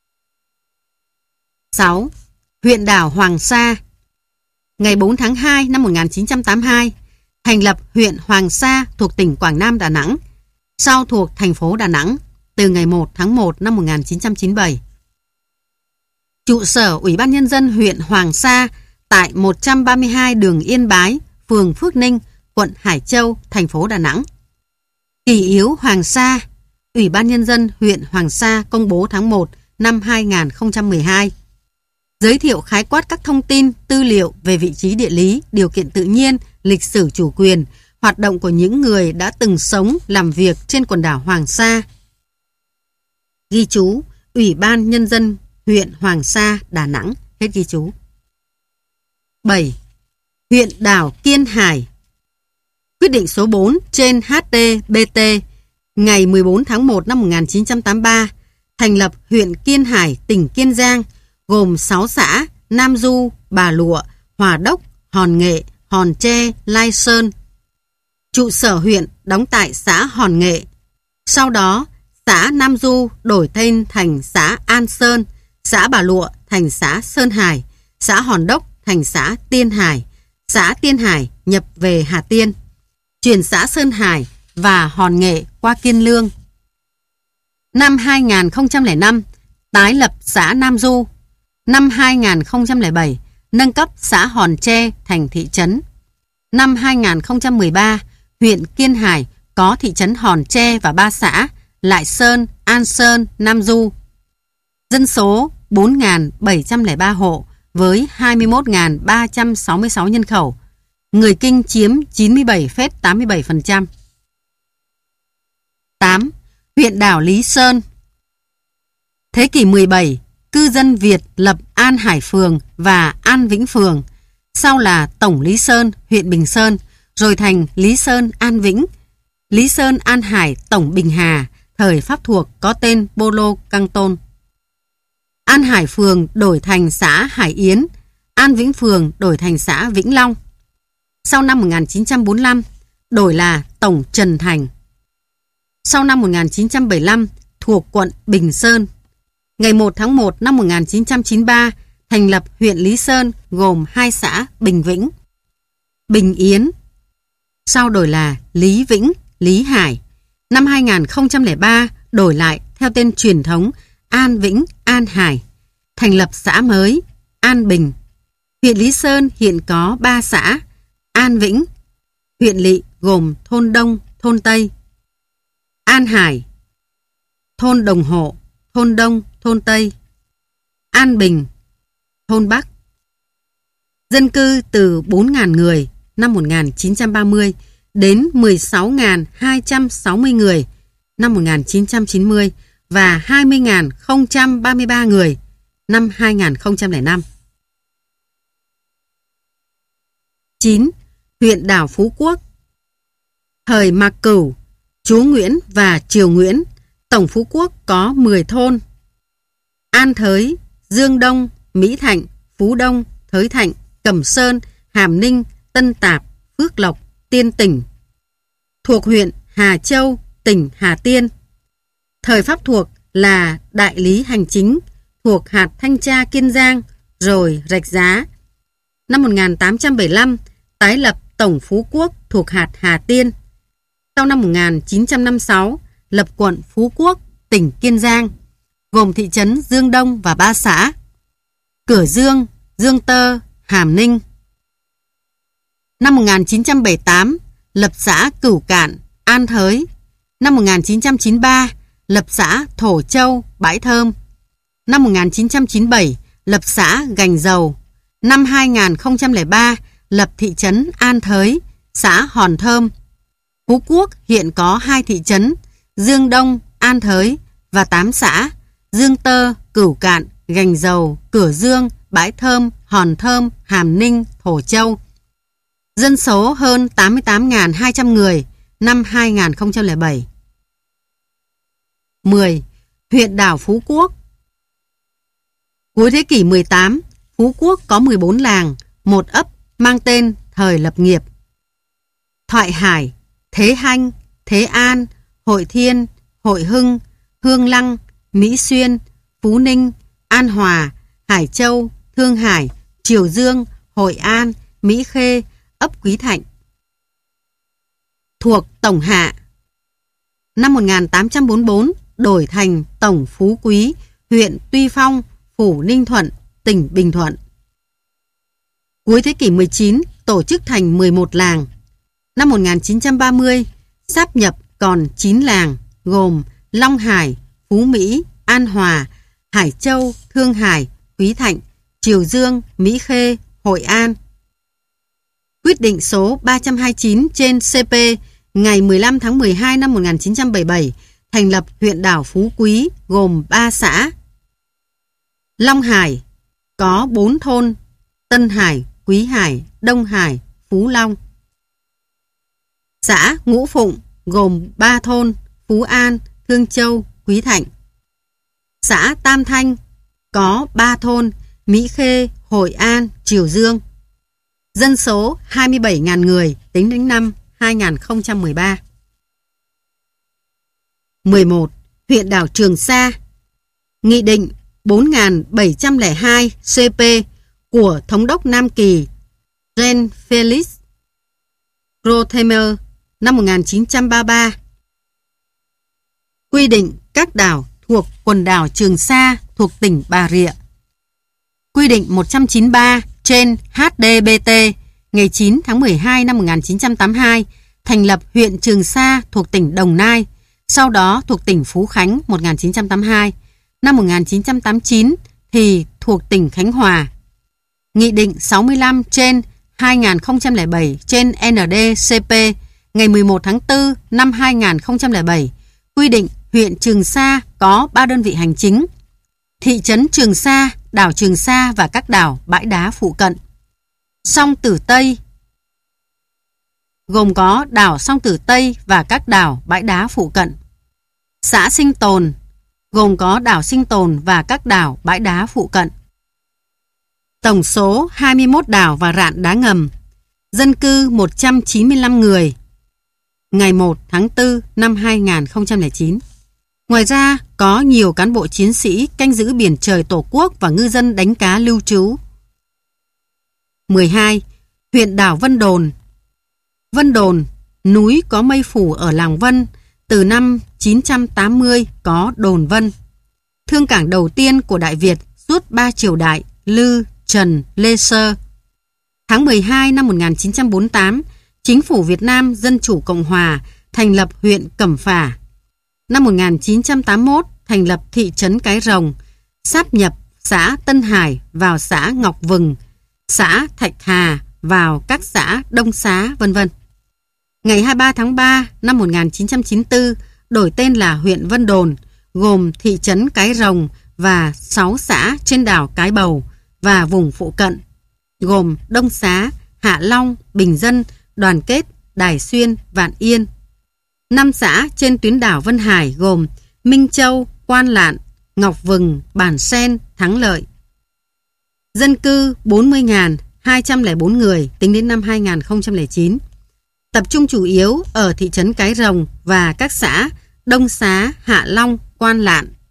6. Huyện đảo Hoàng Sa. Ngày 4 tháng 2 năm 1982 thành lập huyện Hoàng Sa thuộc tỉnh Quảng Nam, Đà Nẵng, sau thuộc thành phố Đà Nẵng từ ngày 1 tháng 1 năm 1997. Trụ sở Ủy ban Nhân dân huyện Hoàng Sa tại 132 đường Yên Bái, phường Phước Ninh, quận Hải Châu, thành phố Đà Nẵng. Kỷ yếu Hoàng Sa, Ủy ban Nhân dân huyện Hoàng Sa công bố tháng 1 năm 2012. Giới thiệu khái quát các thông tin, tư liệu về vị trí địa lý, điều kiện tự nhiên, lịch sử chủ quyền, hoạt động của những người đã từng sống, làm việc trên quần đảo Hoàng Sa. Ghi chú, Ủy ban Nhân dân huyện Hoàng Sa, Đà Nẵng. Hết ghi chú. 7. Huyện đảo Kiên Hải. Quyết định số 4 trên HT-BT ngày 14 tháng 1 năm 1983 thành lập huyện Kiên Hải, tỉnh Kiên Giang, gồm 6 xã Nam Du, Bà Lụa, Hòa Đốc, Hòn Nghệ, Hòn Tre, Lai Sơn. Trụ sở huyện đóng tại xã Hòn Nghệ. Sau đó, xã Nam Du đổi tên thành xã An Sơn, xã Bà Lụa thành xã Sơn Hải, xã Hòn Đốc thành xã Tiên Hải, xã Tiên Hải nhập về Hà Tiên, chuyển xã Sơn Hải và Hòn Nghệ qua Kiên Lương. Năm 2005, tái lập xã Nam Du. Năm 2007, nâng cấp xã Hòn Tre thành thị trấn. Năm 2013, huyện Kiên Hải có thị trấn Hòn Tre và 3 xã Lại Sơn, An Sơn, Nam Du. Dân số 4.703 hộ với 21.366 nhân khẩu. Người Kinh chiếm 97,87%. 8. Huyện đảo Lý Sơn. Thế kỷ 17, cư dân Việt lập An Hải Phường và An Vĩnh Phường, sau là Tổng Lý Sơn, huyện Bình Sơn, rồi thành Lý Sơn An Vĩnh, Lý Sơn An Hải Tổng Bình Hà, thời Pháp thuộc có tên Bô-lô Căng Tôn. An Hải Phường đổi thành xã Hải Yến, An Vĩnh Phường đổi thành xã Vĩnh Long. Sau năm 1945, đổi là Tổng Trần Thành. Sau năm 1975, thuộc quận Bình Sơn. Ngày 1 tháng 1 năm 1993, thành lập huyện Lý Sơn gồm 2 xã Bình Vĩnh, Bình Yến. Sau đổi là Lý Vĩnh, Lý Hải. Năm 2003, đổi lại theo tên truyền thống An Vĩnh, An Hải. Thành lập xã mới An Bình. Huyện Lý Sơn hiện có 3 xã An Vĩnh, huyện lỵ gồm thôn Đông, thôn Tây, An Hải, thôn Đồng Hộ, thôn Đông, thôn Tây, An Bình, thôn Bắc. Dân cư từ 4.000 người năm 1930 đến 16.260 người năm 1990 và 20.033 người năm 2005. 9. Huyện đảo Phú Quốc. Thời Mạc Cửu, Chúa Nguyễn và Triều Nguyễn, tổng Phú Quốc có 10 thôn: An Thới, Dương Đông, Mỹ Thạnh, Phú Đông, Thới Thạnh, Cẩm Sơn, Hàm Ninh, Tân Tạp, Phước Lộc, Tiên Tỉnh. Thuộc huyện Hà Châu, tỉnh Hà Tiên. Thời Pháp thuộc là đại lý hành chính, thuộc hạt thanh tra Kiên Giang, rồi Rạch Giá. Năm 1875, tái lập tổng Phú Quốc thuộc hạt Hà Tiên. Sau năm 1956, lập quận Phú Quốc, tỉnh Kiên Giang, gồm thị trấn Dương Đông và 3 xã: Cửa Dương, Dương Tơ, Hàm Ninh. Năm 1978, lập xã Cửu Cạn, An Thới. Năm 1993, lập xã Thổ Châu, Bãi Thơm. Năm 1997, lập xã Gành Dầu. Năm 2003, lập thị trấn An Thới, xã Hòn Thơm. Phú Quốc hiện có 2 thị trấn: Dương Đông, An Thới và 8 xã: Dương Tơ, Cửu Cạn, Gành Dầu, Cửa Dương, Bãi Thơm, Hòn Thơm, Hàm Ninh, Thổ Châu. Dân số hơn 88.200 người năm 2007. 10. Huyện đảo Phú Quốc. Cuối thế kỷ 18, Phú Quốc có 14 làng, 1 ấp mang tên thời lập nghiệp: Thoại Hải, Thế Hanh, Thế An, Hội Thiên, Hội Hưng, Hương Lăng, Mỹ Xuyên, Phú Ninh, An Hòa, Hải Châu, Thương Hải, Triều Dương, Hội An, Mỹ Khê, ấp Quý Thạnh. Thuộc Tổng Hạ. Năm 1844, đổi thành Tổng Phú Quý, huyện Tuy Phong, phủ Ninh Thuận, tỉnh Bình Thuận. Cuối thế kỷ 19, tổ chức thành 11 làng. Năm 1930, sáp nhập còn 9 làng, gồm Long Hải, Phú Mỹ, An Hòa, Hải Châu, Thương Hải, Quý Thạnh, Triều Dương, Mỹ Khê, Hội An. Quyết định số 329 trên CP ngày 15 tháng 12 năm 1977 thành lập huyện đảo Phú Quý gồm 3 xã. Long Hải có 4 thôn: Tân Hải, Quý Hải, Đông Hải, Phú Long. Xã Ngũ Phụng gồm 3 thôn: Phú An, Thương Châu, Quý Thạnh. Xã Tam Thanh có 3 thôn: Mỹ Khê, Hội An, Triều Dương. Dân số 27.000 người tính đến năm 2013. 11. Huyện đảo Trường Sa. Nghị định 4702 CP của Thống đốc Nam Kỳ Jean Felix Rothermer năm 1933 quy định các đảo thuộc quần đảo Trường Sa thuộc tỉnh Bà Rịa. Quy định 193 trên HDBT ngày 9 tháng 12 năm 1982 thành lập huyện Trường Sa thuộc tỉnh Đồng Nai, sau đó thuộc tỉnh Phú Khánh 1982. Năm 1989 thì thuộc tỉnh Khánh Hòa. Nghị định 65 trên 2007 trên ND-CP ngày 11 tháng 4 năm 2007 quy định huyện Trường Sa có 3 đơn vị hành chính: thị trấn Trường Sa, đảo Trường Sa và các đảo bãi đá phụ cận. Song Tử Tây gồm có đảo Song Tử Tây và các đảo bãi đá phụ cận. Xã Sinh Tồn gồm có đảo Sinh Tồn và các đảo bãi đá phụ cận. Tổng số 21 đảo và rạn đá ngầm. Dân cư 195 người. Ngày 1 tháng 4 năm 2009. Ngoài ra, có nhiều cán bộ chiến sĩ canh giữ biển trời Tổ quốc và ngư dân đánh cá lưu trú. 12. Huyện đảo Vân Đồn. Vân Đồn, núi có mây phủ ở làng Vân, từ năm 980 có đồn Vân. Thương cảng đầu tiên của Đại Việt suốt 3 triều đại Lư, Trần, Lê Sơ. Tháng 12 năm 1948, Chính phủ Việt Nam Dân chủ Cộng hòa thành lập huyện Cẩm Phả. Năm 1981 thành lập thị trấn Cái Rồng, sáp nhập xã Tân Hải vào xã Ngọc Vừng, xã Thạch Hà vào các xã Đông Xá, vân vân. Ngày 23 tháng 3 năm 1994 đổi tên là huyện Vân Đồn, gồm thị trấn Cái Rồng và 6 xã trên đảo Cái Bầu và vùng phụ cận, gồm Đông Xá, Hạ Long, Bình Dân, Đoàn Kết, Đài Xuyên, Vạn Yên. 5 xã trên tuyến đảo Vân Hải gồm Minh Châu, Quan Lạn, Ngọc Vừng, Bản Sen, Thắng Lợi. Dân cư 40.204 người tính đến năm 2009. Tập trung chủ yếu ở thị trấn Cái Rồng và các xã Đông Xá, Hạ Long, Quan Lạn.